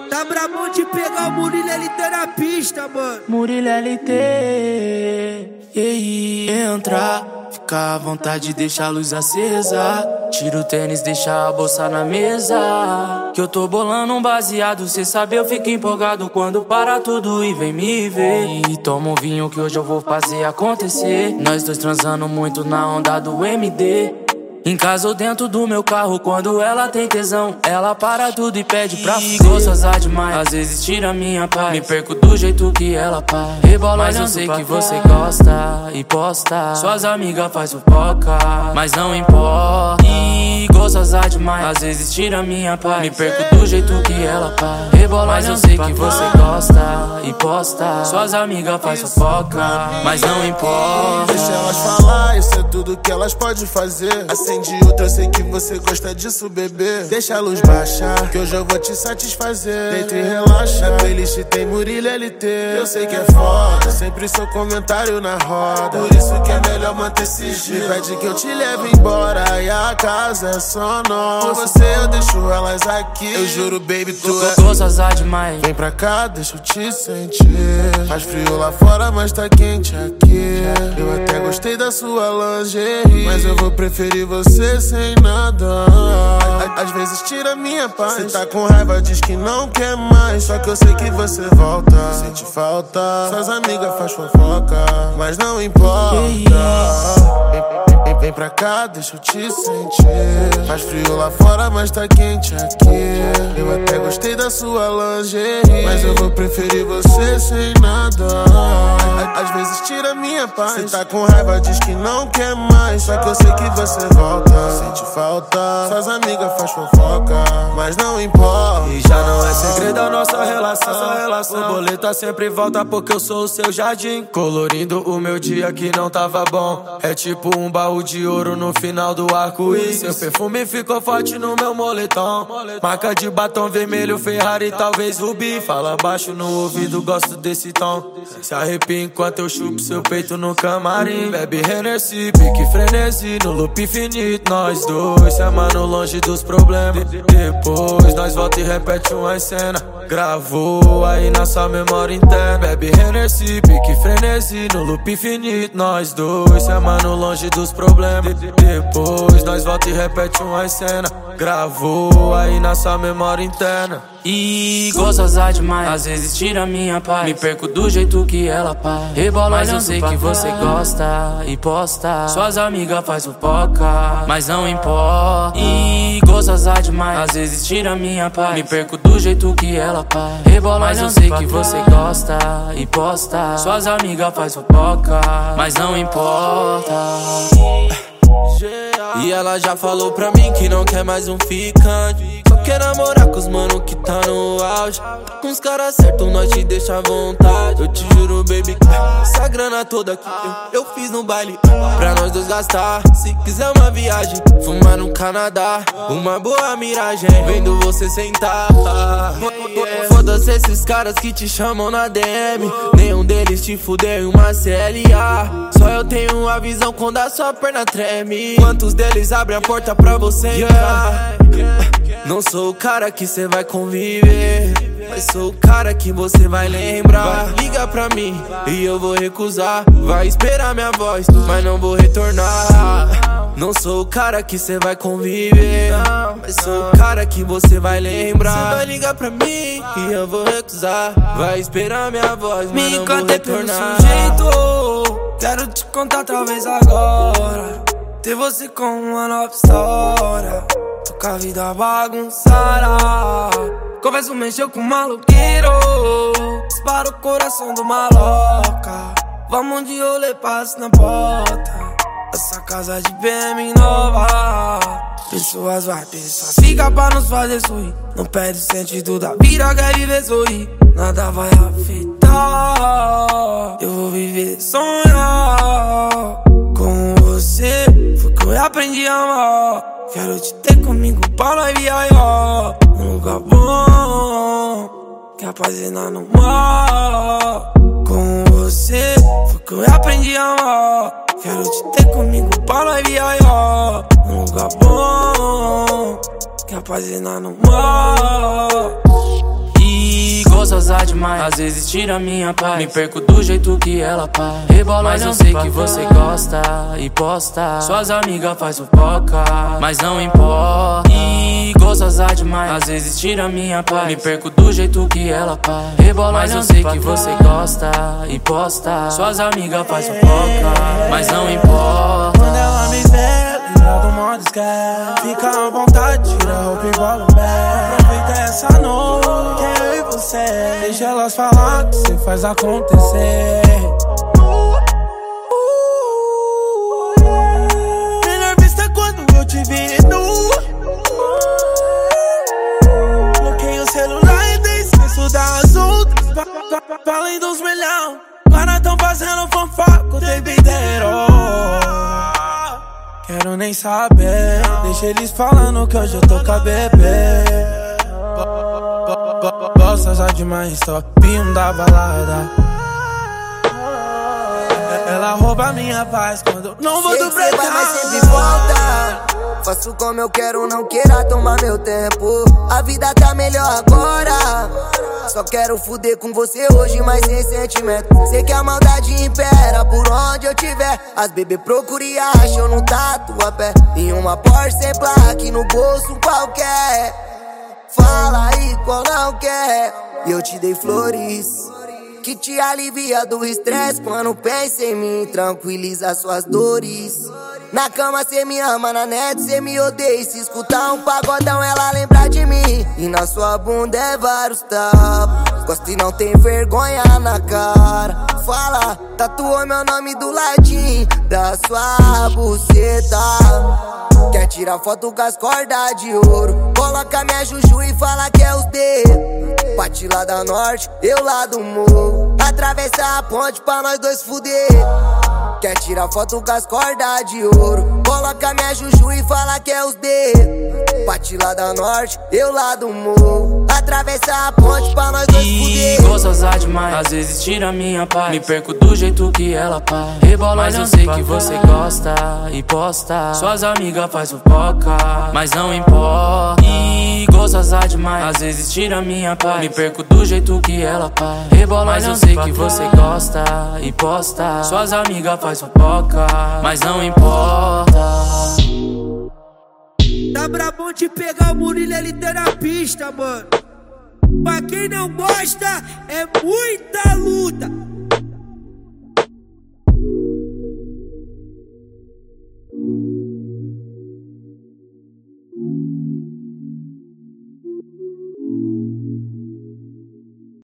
Tá brabo de pegar o Murilo LT na pista, mano. Murilo LT, entra, fica à vontade, deixa a luz acesa. Tira o tênis, deixa a bolsa na mesa. Que eu tô bolando um baseado, cê sabe eu fico empolgado quando para tudo e vem me ver. E toma um vinho que hoje eu vou fazer acontecer. Nós dois transando muito na onda do MD. Em casa ou dentro do meu carro, quando ela tem tesão, ela para tudo e pede pra gostosar demais. Às vezes tira minha paz, me perco do jeito que ela faz. Rebola, mas eu sei que você gosta e posta. Suas amigas faz fofoca, mas não importa. E gostosar demais, às vezes tira minha paz, me perco do jeito que ela faz. Rebola, mas eu sei que você gosta e posta. Suas amigas faz fofoca, mas não importa. Deixa elas falar, isso é tudo que elas podem fazer. Acende outra, sei que você gosta disso, bebê. Deixa a luz baixar, que hoje eu vou te satisfazer. Deita e relaxa, na playlist tem Murilo LT. Eu sei que é foda, sempre seu comentário na roda. Por isso que é melhor manter sigilo. Pede que eu te leve embora e a casa é só nossa. Por você eu deixo elas aqui. Eu juro, baby, tu é gostosar demais. Vem pra cá, deixa eu te sentir. Faz frio lá fora, mas tá quente aqui. Eu até gostei da sua lingerie, mas eu vou preferir você sem nada. Às vezes tira minha paz. Cê tá com raiva, diz que não quer mais. Só que eu sei que você volta, sente falta. Suas amigas faz fofoca, mas não importa. Vem pra cá, deixa eu te sentir. Faz frio lá fora, mas tá quente aqui. Eu até gostei da sua lingerie, mas eu vou preferir você sem nada. Às vezes tira minha paz. Cê tá com raiva, diz que não quer mais. Só que eu sei que você volta, sente falta. Suas amigas faz fofoca, mas não importa. E já não é segredo a nossa relação. O boleto sempre volta porque eu sou o seu jardim, colorindo o meu dia que não tava bom. É tipo um baú de ouro no final do arco-íris. Seu perfume ficou forte no meu moletom. Marca de batom vermelho, Ferrari, talvez Rubi. Fala baixo no ouvido, gosto desse tom. Se arrepia enquanto eu chupo seu peito no camarim. Bebe Hennessy, pique frenesi, no loop infinito. Nós dois se amando longe dos problemas. Depois nós volta e repete uma cena. Gravou aí na sua memória interna. Bebe Hennessy, pique frenesi, no loop infinito. Nós dois se amando longe dos problemas. Depois nós volta e repete uma cena. Gravou aí na sua memória interna. E gostosar demais, às vezes tira minha paz, me perco do jeito que ela faz. Rebola, mas eu sei que você gosta e posta. Suas amigas faz fofoca, mas não importa. E gostosar demais, às vezes tira minha paz, me perco do jeito que ela faz. Rebola, mas eu sei que você gosta e posta. Suas amigas faz fofoca, mas não importa. E ela já falou pra mim que não quer mais um ficante, só quer namorar com os mano que tá no auge. Com os caras certos nós te deixa à vontade. Eu te juro, baby, essa grana toda aqui eu fiz no baile pra nós dois gastar. Se quiser uma viagem, fumar no Canadá, uma boa miragem, vendo você sentar. Foda-se esses caras que te chamam na DM, nenhum deles te fudeu em uma CLA. Só eu tenho a visão quando a sua perna treme. Quantos deles abrem a porta pra você entrar? Não sou o cara que cê vai conviver, mas sou o cara que você vai lembrar. Vai ligar pra mim e eu vou recusar. Vai esperar minha voz, mas não vou retornar. Não sou o cara que cê vai conviver, mas sou o cara que você vai lembrar. Cê vai ligar pra mim e eu vou recusar. Vai esperar minha voz, mas não vou retornar. Jeito, quero te contar talvez agora. Ter você como uma nova história. Tô com a vida bagunçada. Confesso, mexeu com maloqueiro. Dispara o coração do maloca. Vamos de rolê, passo na porta. Essa casa de BM nova. Pessoas vai, pessoas fica pra nos fazer sorrir. Não perde o sentido da vida, quer viver sorrir. Nada vai afetar. Eu vou viver, sonhar com você. Foi que eu aprendi a amar. Quero te ter comigo pra nós viajar num lugar bom, que apaixonar no mar. Com você foi que eu aprendi a amar. Quero te ter comigo pra nós viajar num lugar bom, que apaixonar no mar. demais, às vezes tira minha paz. Me perco do jeito que ela faz. Rebola, mas eu sei que você gosta e posta. Suas amigas faz fofoca, mas não importa. E gostosar demais, às vezes tira minha paz. Me perco do jeito que ela faz. Rebola, mas eu sei que você gosta e posta. Suas amigas faz fofoca, mas não importa. Quando ela me vê, lembra do modo esquece. Fica à vontade, tira a roupa igual um bé. Aproveita essa noite, eu e você. Deixa elas falar que você faz acontecer. Melhor vista quando eu te vi nu. Bloqueei o celular e dei esqueço das outras. Falei dos milhão, agora tão fazendo fofoca o tempo inteiro. Quero nem saber, deixa eles falando que hoje eu tô com a bebê. Gosta já demais, topinho da balada. Ela rouba minha paz quando eu não vou do Cê vai, mas sempre volta. Faço como eu quero, não queira tomar meu tempo. A vida tá melhor agora. Só quero fuder com você hoje, mas sem sentimento. Sei que a maldade impera por onde eu tiver. As bebê procura e acham no tatuapé. Em uma Porsche sem placa e no bolso qualquer. Fala aí qual não quer. E eu te dei flores que te alivia do estresse. Quando pensa em mim, tranquiliza suas dores. Na cama cê me ama, na net cê me odeia. Se escutar um pagodão ela lembra de mim. E na sua bunda é vários tapas. Gosta e não tem vergonha na cara. Fala, tatuou meu nome do ladinho da sua buceta. Quer tirar foto com as cordas de ouro. Coloca minha juju e fala que é os dedos. Bate lá da norte, eu lá do morro. Atravessa a ponte pra nós dois fuder. Quer tirar foto com as cordas de ouro. Coloca minha juju e fala que é os dedos. Bate lá da norte, eu lá do morro. Atravessa a ponte pra nós dois fuder. Gostosar demais, às vezes tira minha paz. Me perco do jeito que ela faz. Rebola, mas eu sei que você gosta e posta. Suas amigas faz fofoca, mas não importa. E gostosar demais, às vezes tira minha paz. Me perco do jeito que ela faz. Rebola, mas eu sei que você gosta e posta. Suas amigas faz fofoca, mas não importa. Tá brabão de pegar o Murilo LT na pista, mano. Pra quem não gosta, é muita luta.